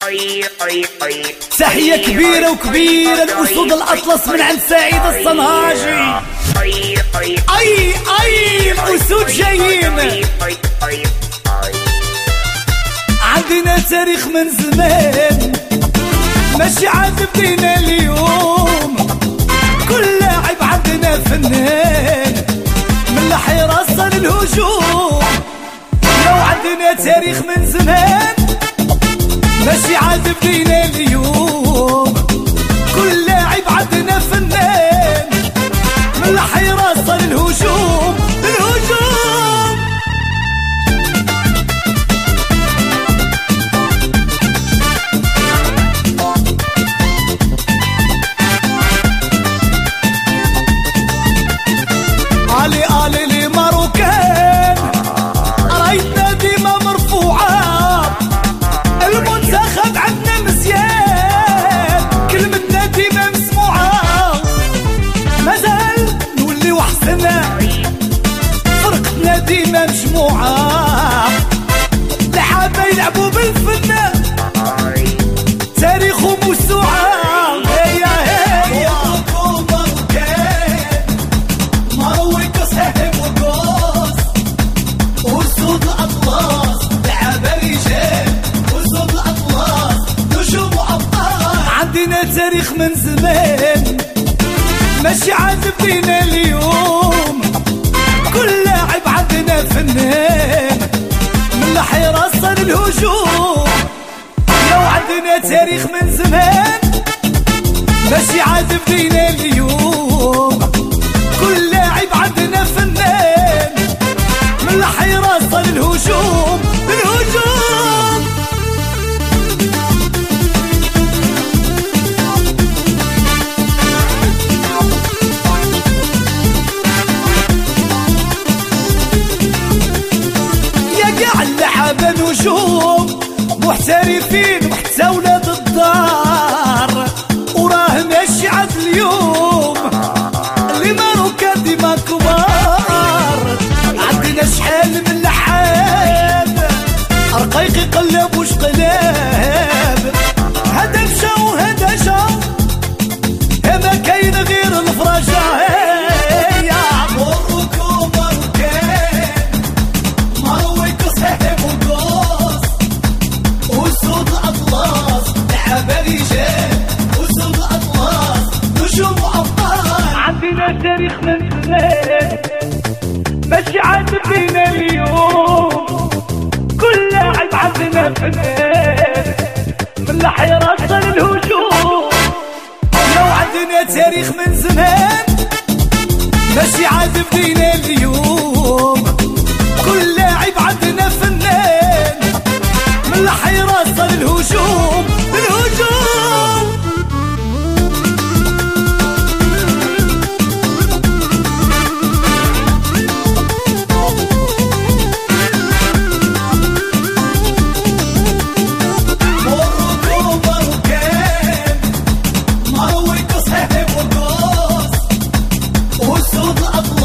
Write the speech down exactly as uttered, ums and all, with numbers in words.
تحية كبيرة وكبيرة لأسود الأطلس من عند سعيد الصنهاجي. أي أي الأسود جايين. عندنا تاريخ من زمان ماشي عاد بدينا اليوم. كل لاعب عندنا فنان من الحراسة للهجوم. لو عندنا تاريخ من زمان ماشي عاد بدينا اليوم. كل لاعب عندنا فنان من الحراسة للهجوم للهجوم. علي علي لي ماروكان رايتنا ديما مرفوعة. المنتخب عندنا مزيان كلمتنا ديما مسموعة. مازال نوليو احسن فرقتنا ديما مجموعة. لعابة يلعبوا بالفن تاريخهم موسوعة. عندنا تاريخ من زمان ماشي عاد بدينا اليوم. كل لاعب عندنا فنان من الحراسة للهجوم. لو عندنا تاريخ من زمان ماشي عاد بدينا اليوم. كل لاعب عندنا فنان من الحراسة للهجوم للهجوم. نجوم محترفين وحتى ولاد الدار. وراه ماشي عاد اليوم اللي ماروكا ديما كبار. عندنا شحال من لعاب رقيق يقلب وش قلاب. هذا مشى وهذا جا ما كاين غير الفرجة. تاريخ من زمان ماشي عاد بينا اليوم. كل لاعب عندنا فنان من الحراسة للهجوم. لو عندنا تاريخ من زمان ماشي عاد بينا اليوم. كل لاعب عندنا فنان من الحراسة للهجوم للهجوم. أطلع